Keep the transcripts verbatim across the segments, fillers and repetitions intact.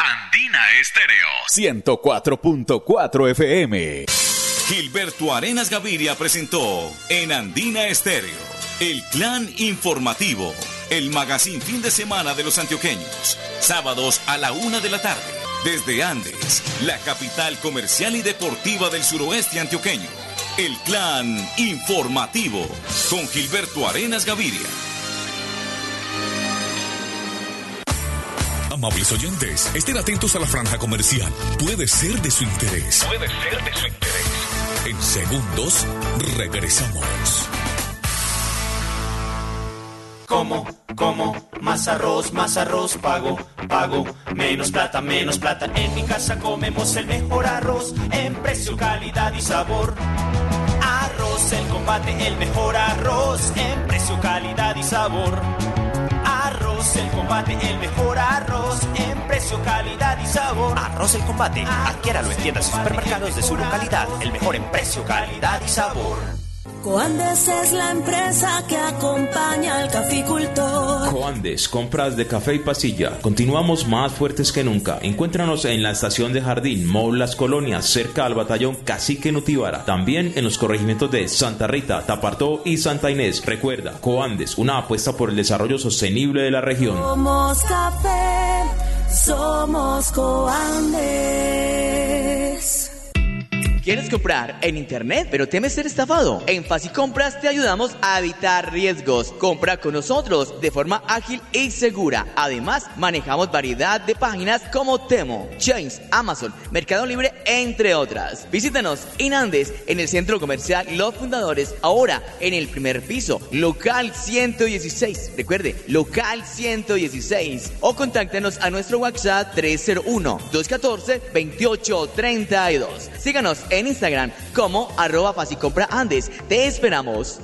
Andina Estéreo ciento cuatro punto cuatro F M. Gilberto Arenas Gaviria presentó en Andina Estéreo el Clan Informativo, el magazine fin de semana de los antioqueños, sábados a la una de la tarde, desde Andes, la capital comercial y deportiva del suroeste antioqueño. El Clan Informativo con Gilberto Arenas Gaviria. Amables oyentes, estén atentos a la franja comercial. Puede ser de su interés. Puede ser de su interés. En segundos, regresamos. Como, como, más arroz, más arroz, pago, pago, menos plata, menos plata. En mi casa comemos el mejor arroz, en precio, calidad y sabor. Arroz El Combate, el mejor arroz, en precio, calidad y sabor. Arroz El Combate, el mejor arroz, en precio, calidad y sabor. Arroz El Combate, adquiéralo en tiendas y supermercados de su localidad, el mejor en precio, calidad y sabor. Coandes es la empresa que acompaña al caficultor. Coandes, compras de café y pasilla. Continuamos más fuertes que nunca. Encuéntranos en la estación de Jardín, Mall Las Colonias, cerca al batallón Cacique Nutibara. También en los corregimientos de Santa Rita, Tapartó y Santa Inés. Recuerda, Coandes, una apuesta por el desarrollo sostenible de la región. Somos café, somos Coandes. ¿Quieres comprar en internet pero temes ser estafado? En Facicompras te ayudamos a evitar riesgos. Compra con nosotros de forma ágil y segura. Además, manejamos variedad de páginas como Temo, Chains, Amazon, Mercado Libre, entre otras. Visítanos en Andes, en el Centro Comercial Los Fundadores, ahora en el primer piso, local ciento dieciséis. Recuerde, local ciento dieciséis. O contáctanos a nuestro WhatsApp tres cero uno, dos uno cuatro, dos ocho tres dos. Síganos en Instagram como arroba Facicompra Andes. Te esperamos.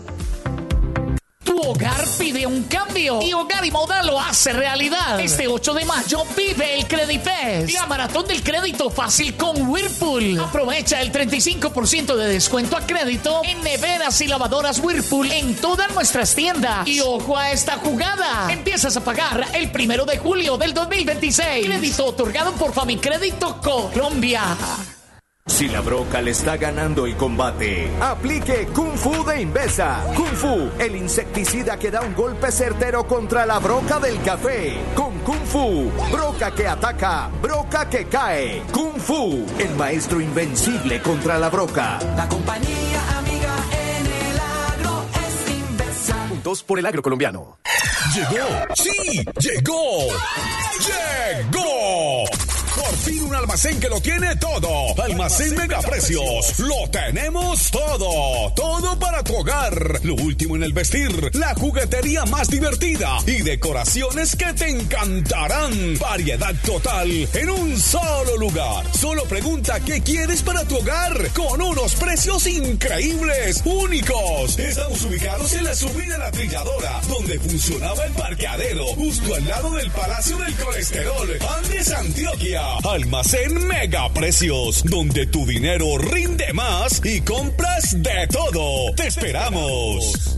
Tu hogar pide un cambio y Hogar y Moda lo hace realidad. Este ocho de mayo vive el Credifest, la maratón del crédito fácil con Whirlpool. Aprovecha el treinta y cinco por ciento de descuento a crédito en neveras y lavadoras Whirlpool en todas nuestras tiendas. Y ojo a esta jugada: empiezas a pagar el primero de julio del dos mil veintiséis. Crédito otorgado por Famicrédito Colombia. Si la broca le está ganando el combate, aplique Kung Fu de Invesa. Kung Fu, el insecticida que da un golpe certero contra la broca del café. Con Kung Fu, broca que ataca, broca que cae. Kung Fu, el maestro invencible contra la broca. La compañía amiga en el agro es Invesa. Juntos por el agro colombiano. ¡Llegó! ¡Sí! ¡Llegó! ¡Llegó! Por fin un almacén que lo tiene todo. Almacén Megaprecios. Lo tenemos todo. Todo para tu hogar. Lo último en el vestir. La juguetería más divertida. Y decoraciones que te encantarán. Variedad total en un solo lugar. Solo pregunta qué quieres para tu hogar. Con unos precios increíbles. Únicos. Estamos ubicados en la subida La Trilladora, donde funcionaba el parqueadero. Justo al lado del Palacio del Colesterol. Andes, Antioquia. Almacén Megaprecios, donde tu dinero rinde más y compras de todo. ¡Te esperamos!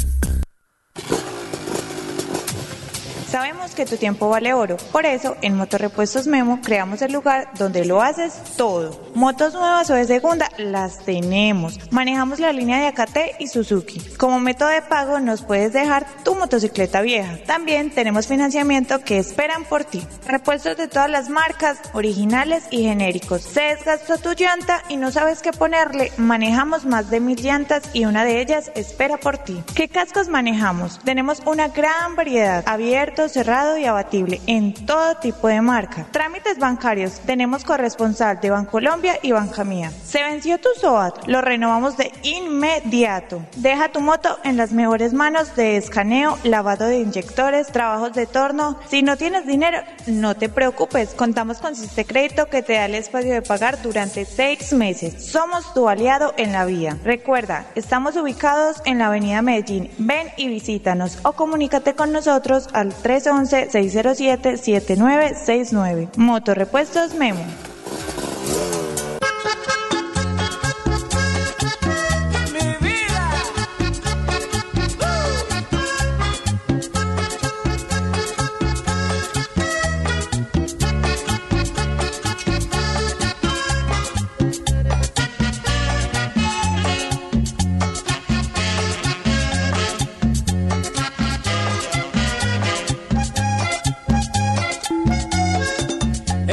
Sabemos que tu tiempo vale oro, por eso en Motorrepuestos Memo creamos el lugar donde lo haces todo. Motos nuevas o de segunda, las tenemos. Manejamos la línea de Acate y Suzuki. Como método de pago nos puedes dejar tu motocicleta vieja. También tenemos financiamiento que esperan por ti. Repuestos de todas las marcas, originales y genéricos. Se desgastó tu llanta y no sabes qué ponerle. Manejamos más de mil llantas y una de ellas espera por ti. ¿Qué cascos manejamos? Tenemos una gran variedad, abierto, cerrado y abatible en todo tipo de marca. Trámites bancarios, tenemos corresponsal de Bancolombia y Bancamía. Se venció tu S O A T, lo renovamos de inmediato. Deja tu moto en las mejores manos de escaneo, lavado de inyectores, trabajos de torno. Si no tienes dinero, no te preocupes, contamos con Siste Crédito que te da el espacio de pagar durante seis meses. Somos tu aliado en la vía. Recuerda, estamos ubicados en la avenida Medellín. Ven y visítanos o comunícate con nosotros al tres once, seis cero siete, siete nueve seis nueve. Motorrepuestos Memo.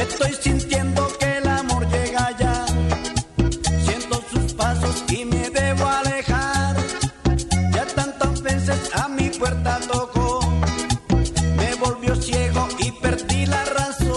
Estoy sintiendo que el amor llega ya. Siento sus pasos y me debo alejar. Ya tantas veces a mi puerta tocó. Me volvió ciego y perdí la razón.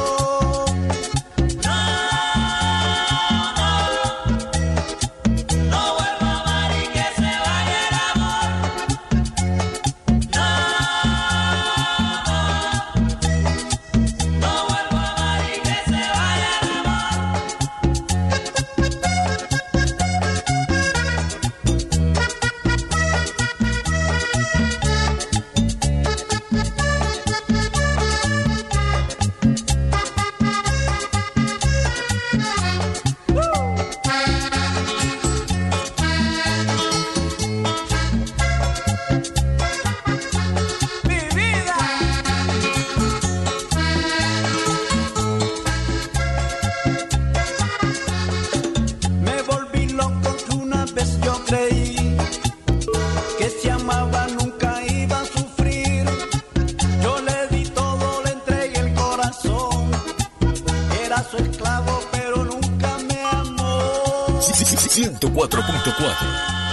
ciento cuatro punto cuatro.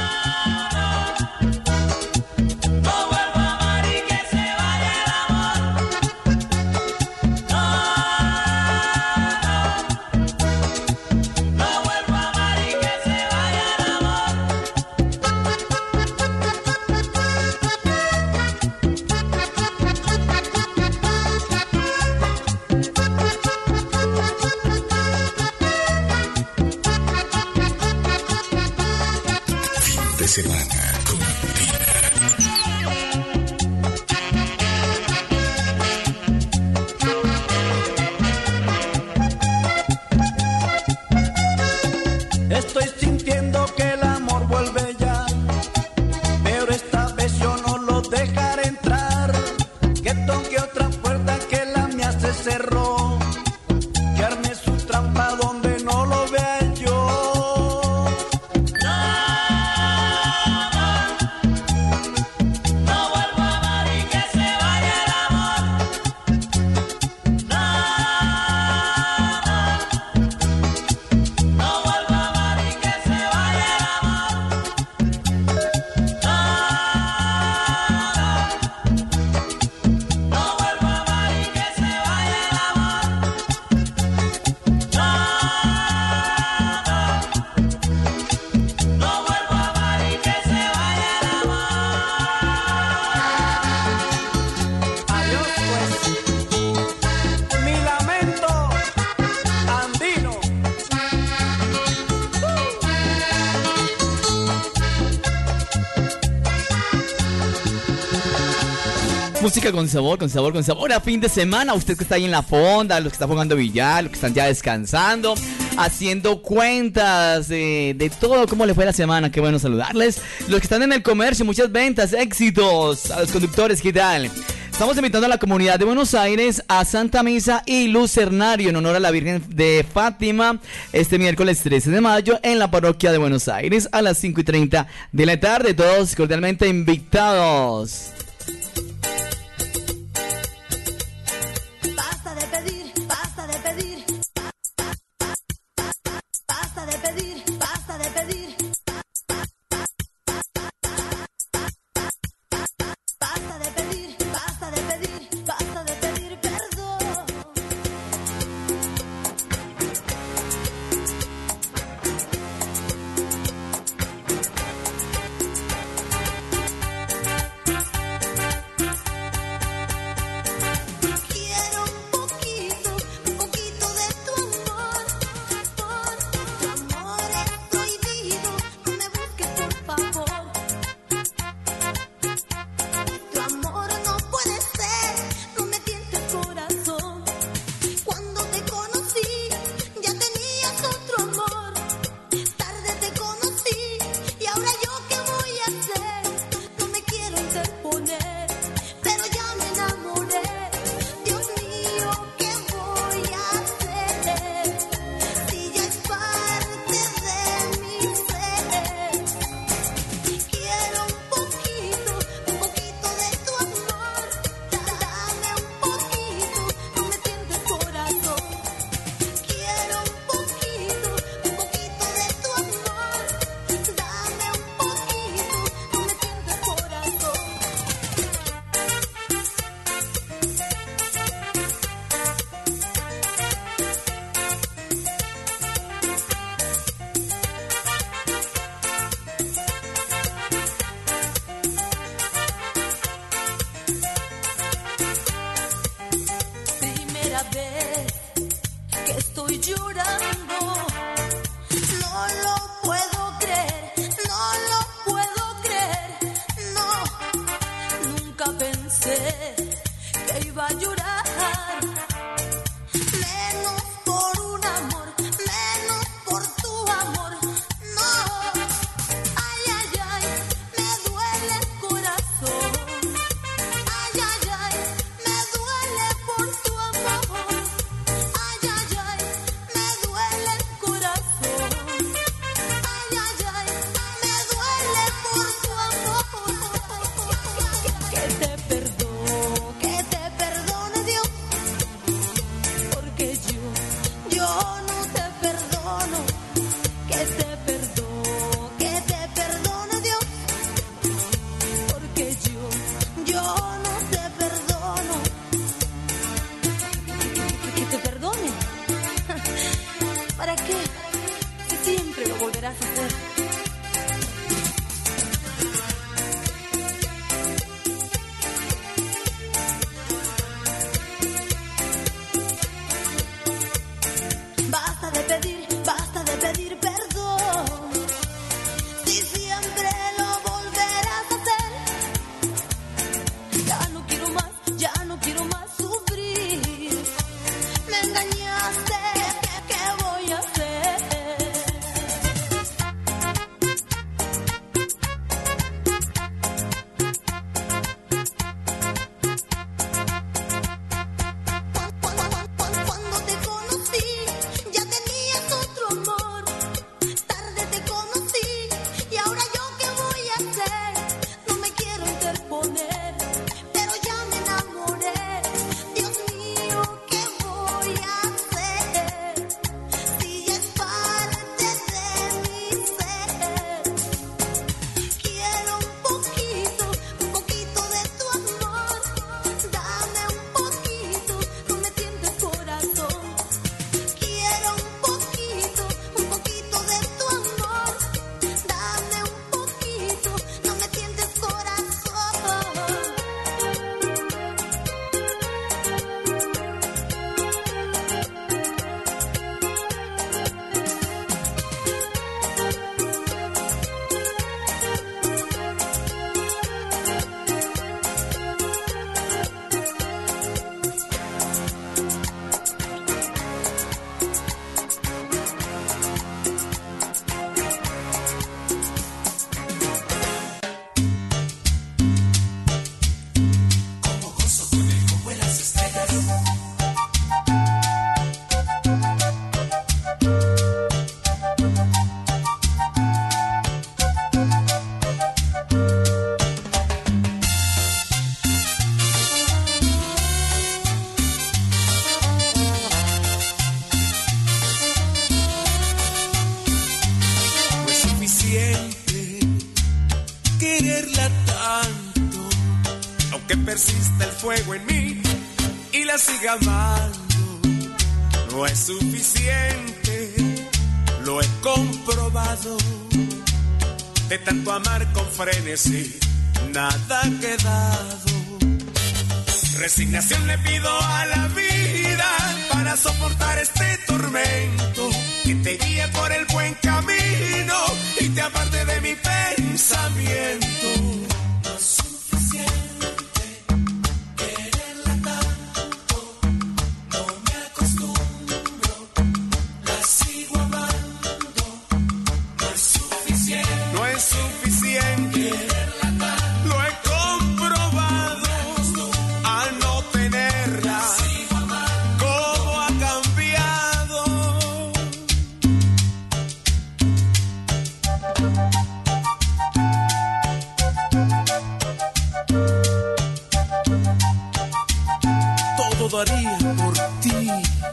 Estoy sintiendo que el amor vuelve ya, pero esta vez yo no lo dejaré entrar. Que toque otra puerta que la mía se cerró, que arme su trampa donde no lo vea yo. No, no, no vuelvo a amar y que se vaya el amor. No, no, no vuelvo a amar y que se vaya el amor. No, no vuelvo a amar y que se vaya el amor. No, no vuelvo a amar y que se vaya el amor. Adiós pues, mi lamento andino. Música con sabor, con sabor, con sabor. A fin de semana, usted que está ahí en la fonda, los que están jugando billar, los que están ya descansando, haciendo cuentas de, de todo, cómo le fue la semana. Qué bueno saludarles. Los que están en el comercio, muchas ventas, éxitos. A los conductores, ¿qué tal? Estamos invitando a la comunidad de Buenos Aires a Santa Misa y Lucernario en honor a la Virgen de Fátima este miércoles trece de mayo en la parroquia de Buenos Aires a las cinco y treinta de la tarde. Todos cordialmente invitados. Basta de pedir, basta de pedir. Basta de pedir, basta de pedir. Basta de pedir, basta de pedir, basta de pedir perdón. engañaste, ¿qué voy a hacer? Cuando te conocí, ya tenías otro amor. Tarde te conocí, y ahora yo qué voy a hacer. No me quiero interponer, pero ya me enamoré. Dios mío, ¿qué voy a hacer? Si ya es parte de mi ser. Quiero un poquito, un poquito de tu amor. Dame un poquito, no me tientes corazón. Quiero un poquito, un poquito de tu amor. Dame un poquito, no me tientes corazón. No es suficiente quererla tanto, aunque persista el fuego en mí y la siga amando. No es suficiente, lo he comprobado. De tanto amar con frenesí, nada ha quedado. Resignación le pido a la vida para soportar este tormento. Que te guíe por el buen camino y te aparte de mi pensamiento. No es suficiente quererla tanto, no me acostumbro, la sigo amando. No es suficiente, no es suficiente quererla tanto, lo he comprobado al no tenerla. ¿Cómo ha cambiado? Todo daría por ti.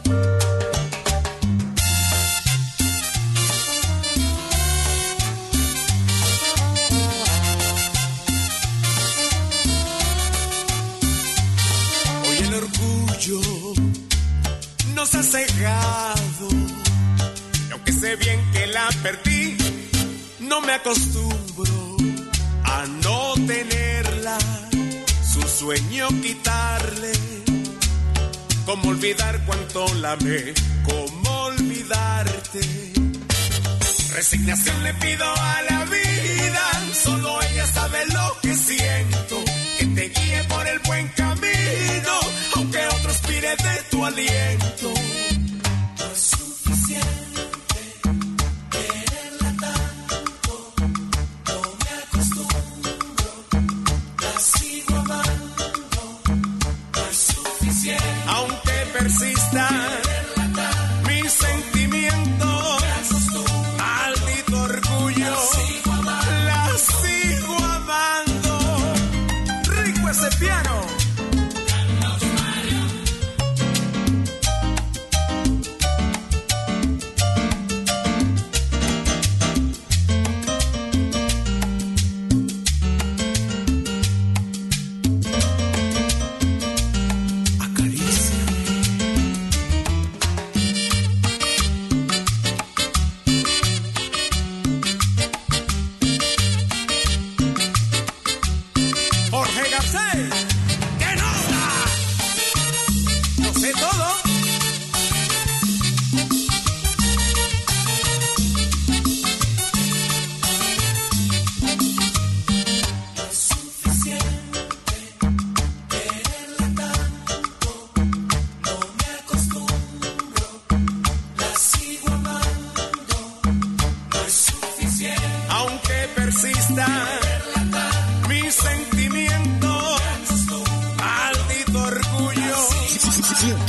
Hoy el orgullo nos ha cegado, y aunque sé bien que la perdí, no me acostumbro a no tenerla. Su sueño quitarle, cómo olvidar cuánto la amé, cómo olvidarte. Resignación le pido a la vida, solo ella sabe lo que siento. Que te guíe por el buen camino, aunque otro aspire de tu aliento. No es suficiente quererla tanto, no me acostumbro, la sigo amando. No es suficiente, aunque persista mis sentimientos, maldito orgullo, la sigo amando. Rico ese piano.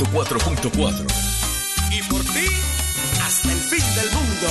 cuatro punto cuatro. Y por ti, hasta el fin del mundo.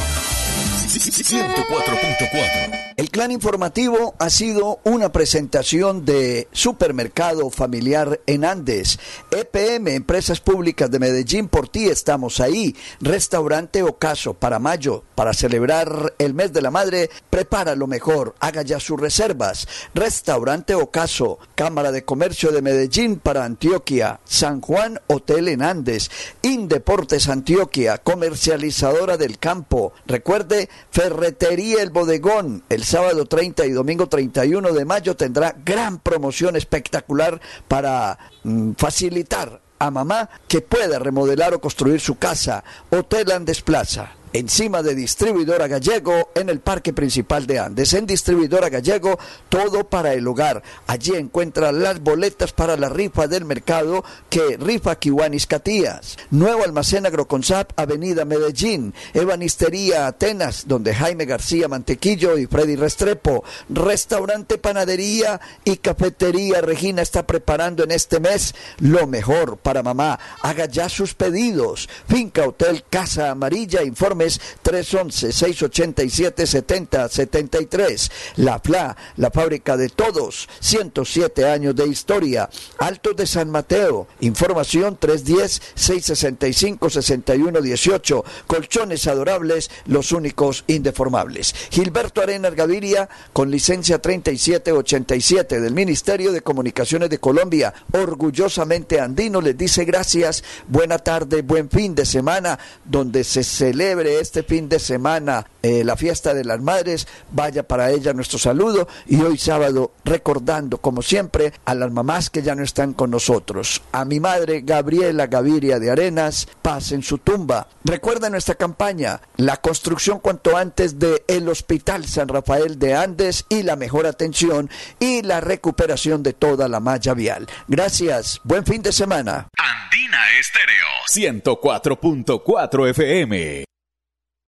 ciento cuatro punto cuatro. El Clan Informativo ha sido una presentación de Supermercado Familiar en Andes, E P M, Empresas Públicas de Medellín, por ti estamos ahí, Restaurante Ocaso, para mayo, para celebrar el mes de la madre, prepara lo mejor, haga ya sus reservas, Restaurante Ocaso, Cámara de Comercio de Medellín para Antioquia, San Juan Hotel en Andes, Indeportes Antioquia, comercializadora del campo, recuerde, Ferretería El Bodegón, el sábado treinta y domingo treinta y uno de mayo tendrá gran promoción espectacular para mm, facilitar a mamá que pueda remodelar o construir su casa. Hotel Andes Plaza, encima de Distribuidora Gallego, en el Parque Principal de Andes. En Distribuidora Gallego, todo para el hogar. Allí encuentra las boletas para la rifa del mercado que rifa Kiwanis Catías. Nuevo almacén Agroconsap, Avenida Medellín. Ebanistería Atenas, donde Jaime García Mantequillo y Freddy Restrepo. Restaurante, panadería y cafetería Regina está preparando en este mes lo mejor para mamá. Haga ya sus pedidos. Finca Hotel Casa Amarilla, informe tres once, seis ochenta y siete, setenta setenta y tres. La F L A, la fábrica de todos, ciento siete años de historia. Altos de San Mateo, información tres diez, seis sesenta y cinco, sesenta y uno dieciocho. Colchones adorables, los únicos indeformables. Gilberto Arenas Gaviria, con licencia treinta y siete ochenta y siete del Ministerio de Comunicaciones de Colombia, orgullosamente andino, les dice gracias, buena tarde, buen fin de semana, donde se celebre este fin de semana eh, la fiesta de las madres, vaya para ella nuestro saludo, y hoy sábado recordando como siempre a las mamás que ya no están con nosotros. A mi madre Gabriela Gaviria de Arenas, paz en su tumba. Recuerda nuestra campaña, la construcción cuanto antes de el Hospital San Rafael de Andes y la mejor atención y la recuperación de toda la malla vial. Gracias, buen fin de semana. Andina Estéreo ciento cuatro punto cuatro F M.